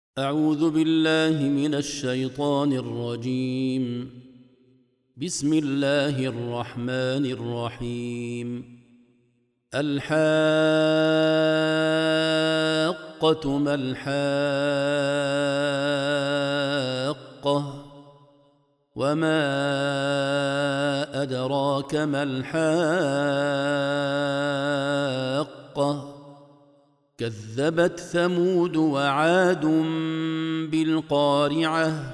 أعوذ بالله من الشيطان الرجيم. بسم الله الرحمن الرحيم. الحاقة ما الحاقة وما أدراك ما الحاقة كذبت ثمود وعاد بالقارعة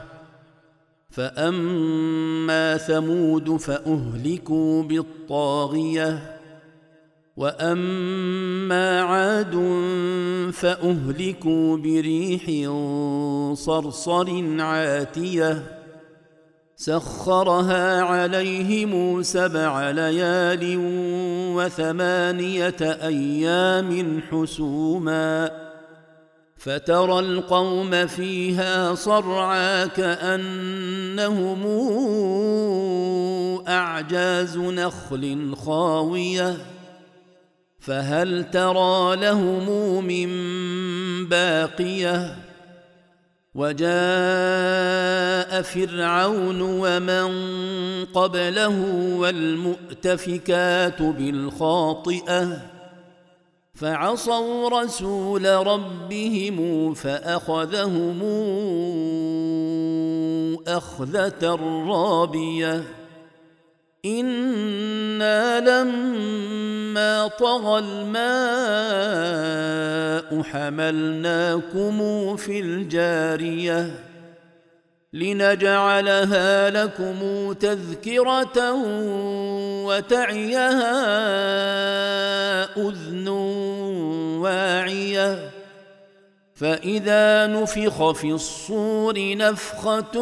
فأما ثمود فأهلكوا بالطاغية وأما عاد فأهلكوا بريح صرصر عاتية سخرها عليهم 7 ليال و8 أيام حسوما فترى القوم فيها صرعى كأنهم أعجاز نخل خاوية فهل ترى لهم من باقية وجاء فرعون ومن قبله والمؤتفكات بالخاطئة فعصوا رسول ربهم فأخذهم أخذة رابية إنا لما طغى الماء حملناكم في الجارية لنجعلها لكم تذكرة وتعيها أذن واعية فإذا نفخ في الصور نفخة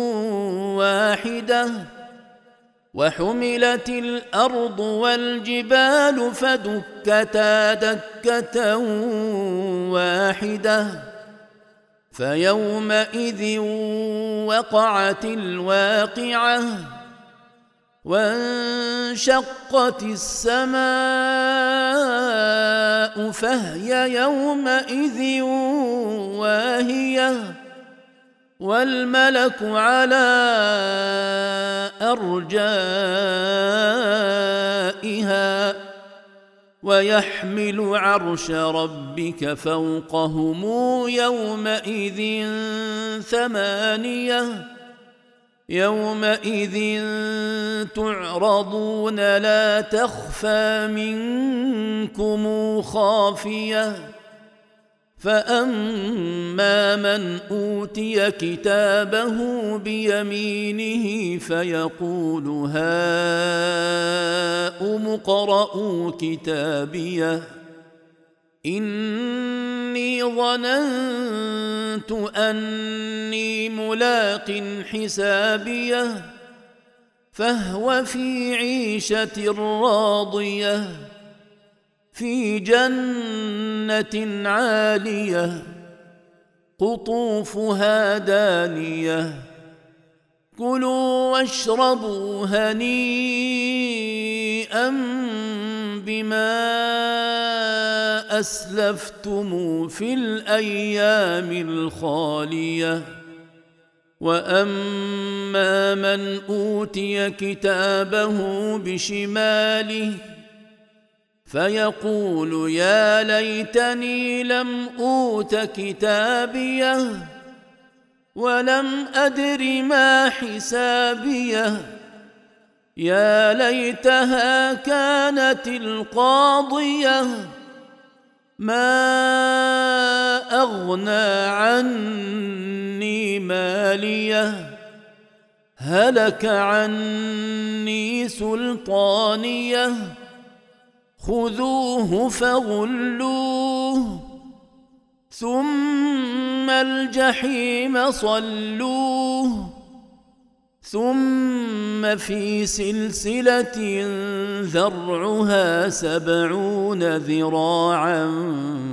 واحدة وحملت الأرض والجبال فدكتا دكة واحدة فيومئذ وقعت الواقعة وانشقت السماء فهي يومئذ واهية والملك على أرجائها ويحمل عرش ربك فوقهم يومئذ 8 يومئذ تعرضون لا تخفى منكم خافية فأما من أوتي كتابه بيمينه فيقول هاؤم اقرءوا كتابيه إني ظننت أني ملاق حسابيه فهو في عيشة راضية في جنة عالية قطوفها دانية كلوا واشربوا هنيئا بما أسلفتم في الأيام الخالية وأما من أوتي كتابه بشماله فيقول يا ليتني لم أوت كتابيه ولم أدر ما حسابيه يا ليتها كانت القاضية ما أغنى عني ماليه هلك عني سلطانيه خذوه فغلوه ثم الجحيم صلوه ثم في سلسلة ذرعها 70 ذراعا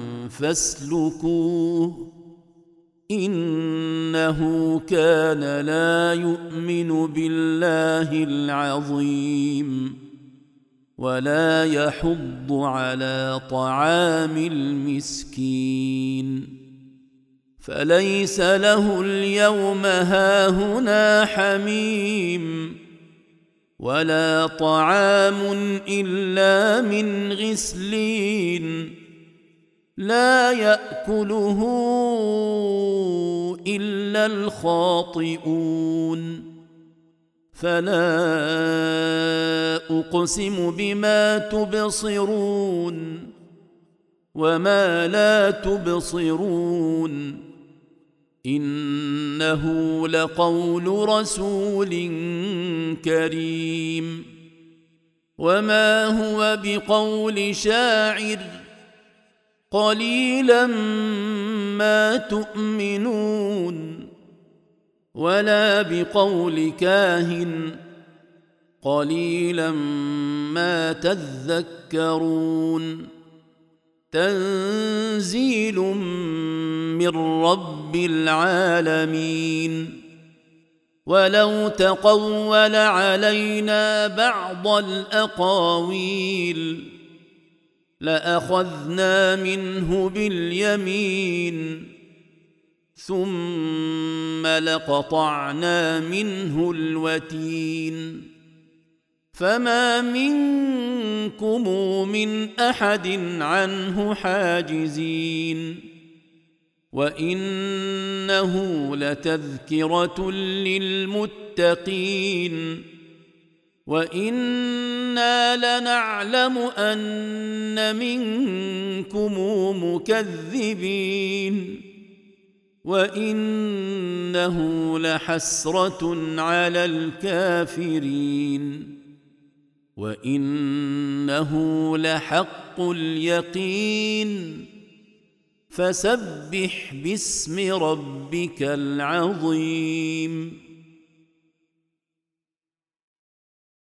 فاسلكوه إنه كان لا يؤمن بالله العظيم ولا يحض على طعام المسكين فليس له اليوم هاهنا حميم ولا طعام إلا من غسلين لا يأكله إلا الخاطئون فلا أقسم بما تبصرون وما لا تبصرون إنه لقول رسول كريم وما هو بقول شاعر قليلا ما تؤمنون ولا بقول كاهن قليلا ما تذكرون تنزيل من رب العالمين ولو تقول علينا بعض الأقاويل لأخذنا منه باليمين ثم لقطعنا منه الوتين فما منكم من أحد عنه حاجزين وإنه لتذكرة للمتقين وإنا لنعلم أن منكم مكذبين وإنه لحسرة على الكافرين وإنه لحق اليقين فسبح باسم ربك العظيم